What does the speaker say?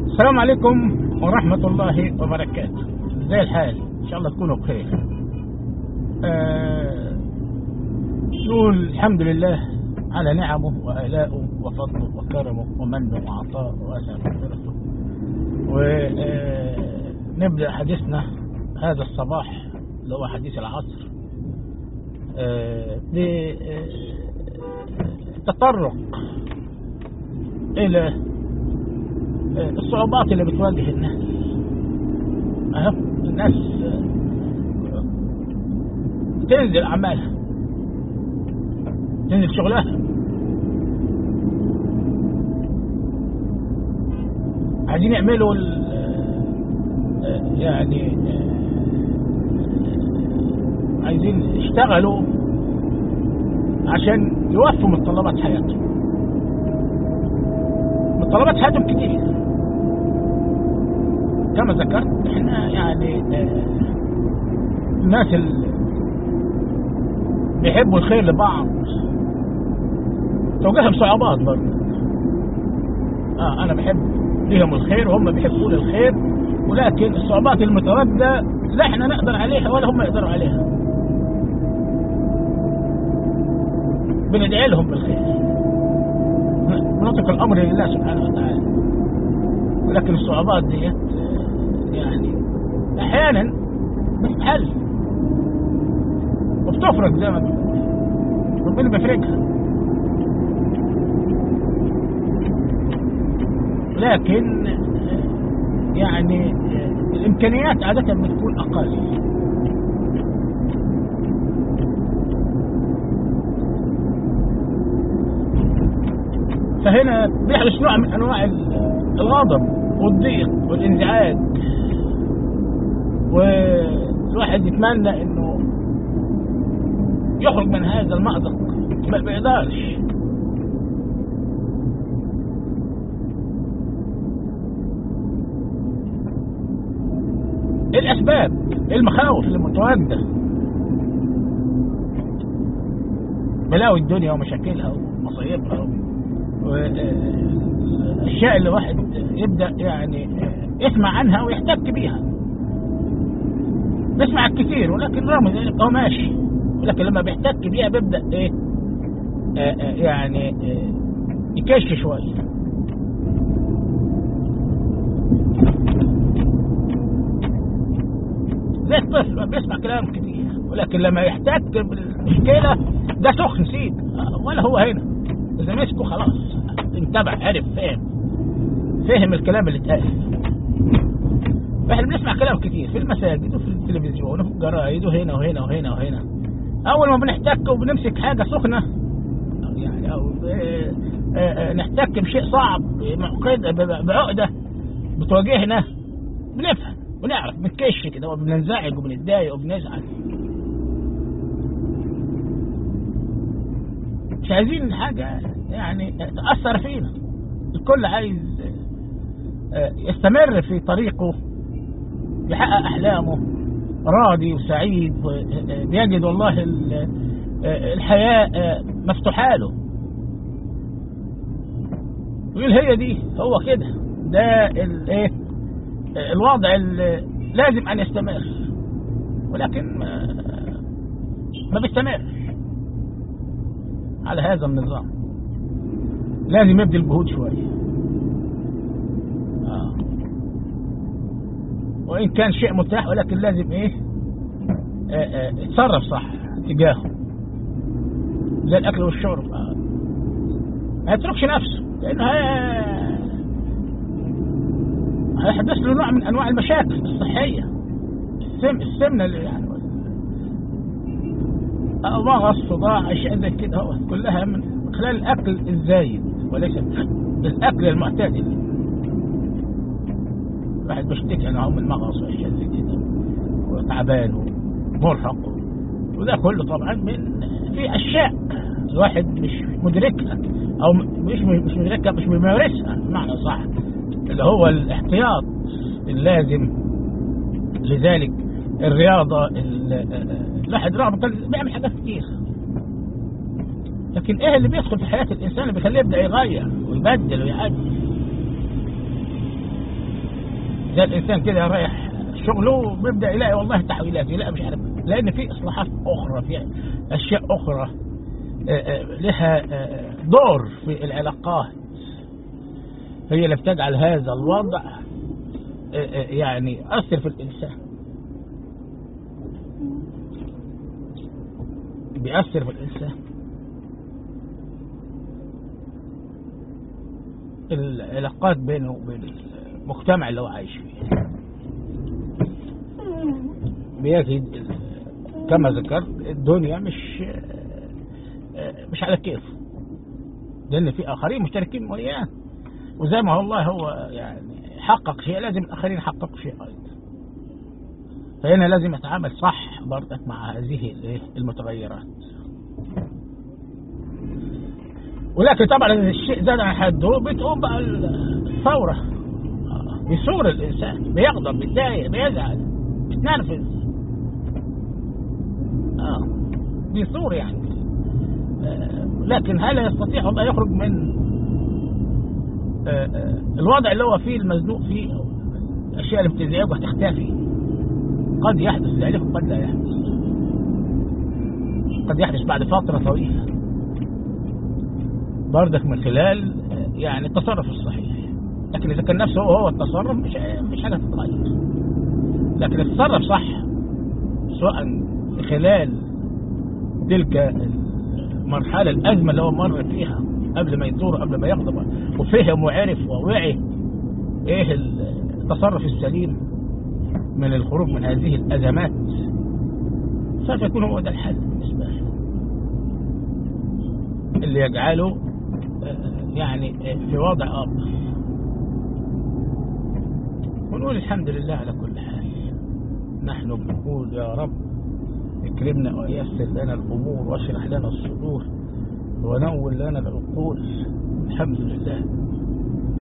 السلام عليكم ورحمة الله وبركاته. زي الحال إن شاء الله تكونوا بخير. نقول الحمد لله على نعمه وآلائه وفضله وكرمه ومنه وعطاءه وواسع مغفرته. ونبدأ حديثنا هذا الصباح اللي هو حديث العصر بالتطرق إلى الصعوبات اللي بتواجه الناس. الناس تنزل أعمالها، تنزل شغلها، عايزين يعملوا يعني عايزين يشتغلوا عشان يوفوا متطلبات حياتهم. متطلبات حياتهم كتير كما ذكرت. احنا يعني الناس اللي بيحبوا الخير لبعض تواجههم صعوبات برضه. انا بحب ليهم الخير وهم بيحبوا لي الخير، ولكن الصعوبات المتواجده لا احنا نقدر عليها ولا هم يقدروا عليها. بندعي لهم بالخير، بنترك الامر لله سبحانه وتعالى، ولكن الصعوبات دي يعني احيانا بتتحل وبتفرق زي ما بنقول، ربنا بيفرقها، لكن يعني الامكانيات عاده بتكون اقل. فهنا بيحدث نوع من انواع الغضب والضيق والانزعاج، والواحد يتمنى انه يخرج من هذا المأزق ما بيقدرش. الاسباب المخاوف المتواجده، بلاوي الدنيا ومشاكلها ومصايبها والاشياء اللي واحد يبدا يعني يسمع عنها ويحتك بيها. بيسمع كتير ولكن رغم ذلك هو ماشي، ولكن لما بيحتك بيها بيبدا يعني يكش شويه. زي الطفل بيسمع كلام كتير، ولكن لما يحتك بالمشكله ده سخن سيد ولا هو هنا. اذا مسكه خلاص انتبه، عرف، فهم الكلام اللي اتقال. فاحنا بنسمع كلام كتير في المساجد وفي التلفزيون وفي الجرايد وهنا وهنا وهنا وهنا. اول ما بنحتك وبنمسك حاجه سخنه يعني او نحتك بشيء صعب بعقده بتواجهنا، بنفهم ونعرف، بنكش كده وبننزعج وبنتضايق وبنزعل. مش عايزين حاجه يعني تأثر فينا. الكل عايز يستمر في طريقه، يحقق أحلامه، راضي وسعيد، بيجد والله الحياة مفتوحة له، يقول هي دي، هو كده، ده الوضع اللي لازم أن يستمر، ولكن ما بيستمر على هذا النظام. لازم يبذل جهود شوية، وإن كان شيء متاح، ولكن لازم يتصرف صح تجاهه، زي الأكل والشرب. ما يتركش نفسه، لأنه هيحدث له نوع من أنواع المشاكل الصحية. السمنة اللي يعني مغص، صداع، أشياء زي كده كلها من خلال الأكل الزايد وليس الأكل المعتدل. الواحد بيشتكي أنه من مغص وأشياء زي كده وتعبان ومرهق، وده كله طبعا من في أشياء الواحد مش مدركها، أو مش مدركها، مش بيمارسها بمعنى صح، اللي هو الاحتياط اللازم. لذلك الرياضة، الواحد رغم بيعمل حاجات كتير، لكن ايه اللي بيدخل في حياة الانسان اللي بيخليه يبدأ يغير ويبدل ويعدل؟ ده الانسان كده رايح شغله بيبدا يلاقي والله تحويلات، يلاقي مش عارف، لان في اصلاحات اخرى، في اشياء اخرى لها دور في العلاقات هي اللي بتجعل هذا الوضع يعني يؤثر في الانسان، بيأثر في الانسان. العلاقات بينه وبين المجتمع اللي هو عايش فيه بيجد كما ذكرت الدنيا مش على كيف، لأن في آخرين مشتركين وياه، وزي ما الله هو يعني حقق شيء لازم الآخرين يحققوا شيء أيضا. فهنا لازم يتعامل صح برضك مع هذه المتغيرات. ولكن طبعا الشيء زاد عن حده بتقوم بقى الثورة، بيثور الإنسان، بيغضب، بيتضايق، بيزعل، بيتنرفز، بيثور يعني. لكن هل يستطيع أن يخرج من الوضع اللي هو فيه المزنوق فيه؟ الأشياء اللي بتزعجه هتختفي، قد يحدث ذلك وقد لا يحدث، قد يحدث بعد فترة طويلة بردك من خلال يعني التصرف الصحيح. لكن إذا كان نفسه هو التصرف مش حاجة تتغير، لكن التصرف صح سواء في خلال تلك المرحلة الأزمة اللي هو مر فيها قبل ما يثور، قبل ما يغضب، وفهم وعرف ووعي ايه التصرف السليم من الخروج من هذه الأزمات، سوف يكون هو ده الحل بالنسبة له اللي يجعله يعني في وضع أفضل. ونقول الحمد لله على كل حال. نحن بنقول يا رب اكرمنا ويسر لنا الأمور واشرح لنا الصدور ونور لنا العقول. الحمد لله.